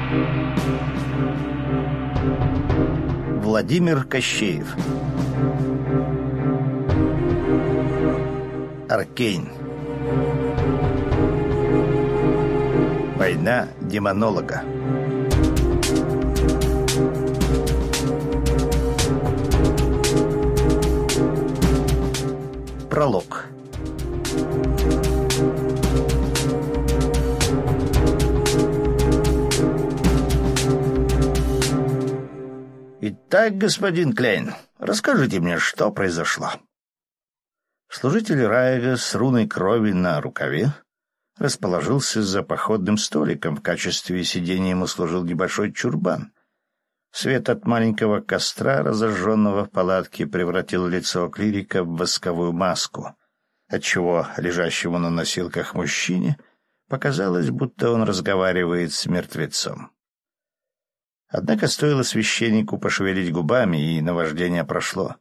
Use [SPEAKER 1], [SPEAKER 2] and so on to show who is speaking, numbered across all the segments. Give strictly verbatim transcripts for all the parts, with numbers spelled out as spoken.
[SPEAKER 1] Владимир Кощеев. Аркейн. Война демонолога. Пролог. Итак, господин Кляйн, расскажите мне, что произошло. Служитель Раега с руной крови на рукаве расположился за походным столиком. В качестве сидения ему служил небольшой чурбан. Свет от маленького костра, разожженного в палатке, превратил лицо клирика в восковую маску, отчего лежащему на носилках мужчине показалось, будто он разговаривает с мертвецом. Однако стоило священнику пошевелить губами, и наваждение прошло.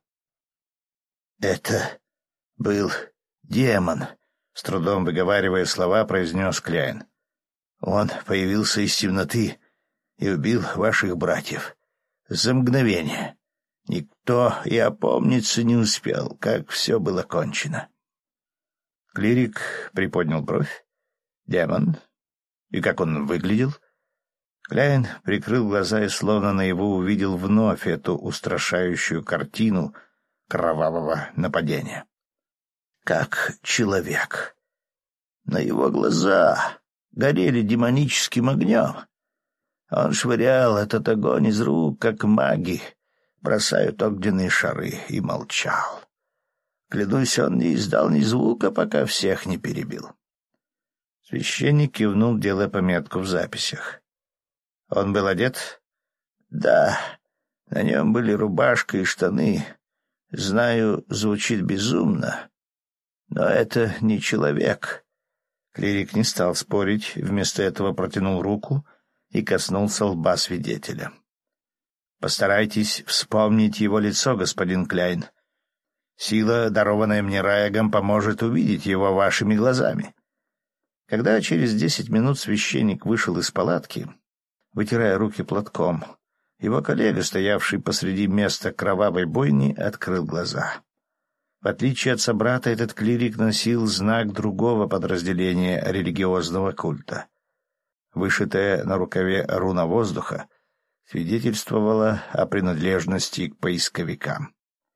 [SPEAKER 1] — Это был демон, — с трудом выговаривая слова, произнес Кляйн. — Он появился из темноты и убил ваших братьев. За мгновение. Никто и опомниться не успел, как все было кончено. Клирик приподнял бровь. Демон? И как он выглядел? Кляйн прикрыл глаза и словно наяву увидел вновь эту устрашающую картину кровавого нападения. Как человек. Но его глаза горели демоническим огнем. Он швырял этот огонь из рук, как маги бросают огненные шары, и молчал. Клянусь, он не издал ни звука, пока всех не перебил. Священник кивнул, делая пометку в записях. Он был одет? Да, на нем были рубашка и штаны. Знаю, звучит безумно, но это не человек. Клирик не стал спорить, вместо этого протянул руку и коснулся лба свидетеля. Постарайтесь вспомнить его лицо, господин Кляйн. Сила, дарованная мне Раегом, поможет увидеть его вашими глазами. Когда через десять минут священник вышел из палатки, вытирая руки платком, его коллега, стоявший посреди места кровавой бойни, открыл глаза. В отличие от собрата, этот клирик носил знак другого подразделения религиозного культа. Вышитая на рукаве руна воздуха свидетельствовала о принадлежности к поисковикам.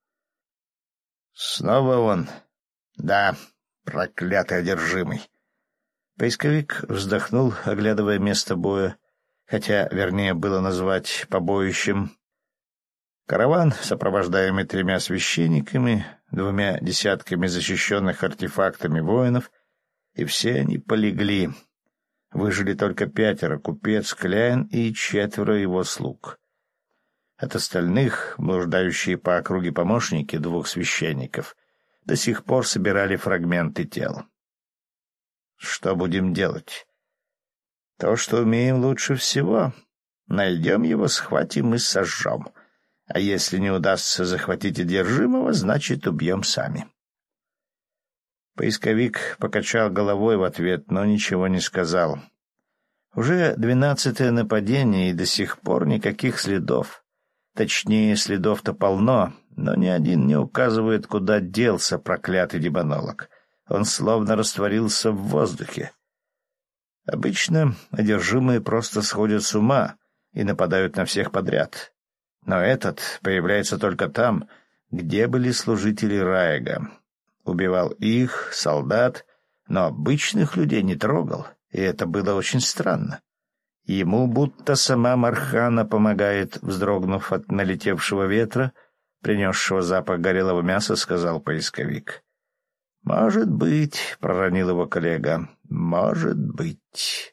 [SPEAKER 1] Снова он? Да, проклятый одержимый. Поисковик вздохнул, оглядывая место боя, хотя вернее было назвать побоищем. Караван, сопровождаемый тремя священниками, двумя десятками защищенных артефактами воинов, и все они полегли. Выжили только пятеро — купец Кляйн и четверо его слуг. От остальных, блуждающие по округе помощники двух священников, до сих пор собирали фрагменты тел. Что будем делать? То, что умеем лучше всего. Найдем его, схватим и сожжем. А если не удастся захватить одержимого, значит, убьем сами. Поисковик покачал головой в ответ, но ничего не сказал. Уже двенадцатое нападение, и до сих пор никаких следов. Точнее, следов-то полно, но ни один не указывает, куда делся проклятый демонолог. Он словно растворился в воздухе. Обычно одержимые просто сходят с ума и нападают на всех подряд. Но этот появляется только там, где были служители Раега. Убивал их, солдат, но обычных людей не трогал, и это было очень странно. Ему будто сама Мархана помогает, вздрогнув от налетевшего ветра, принесшего запах горелого мяса, сказал поисковик. — Может быть, — проронил его коллега, — может быть.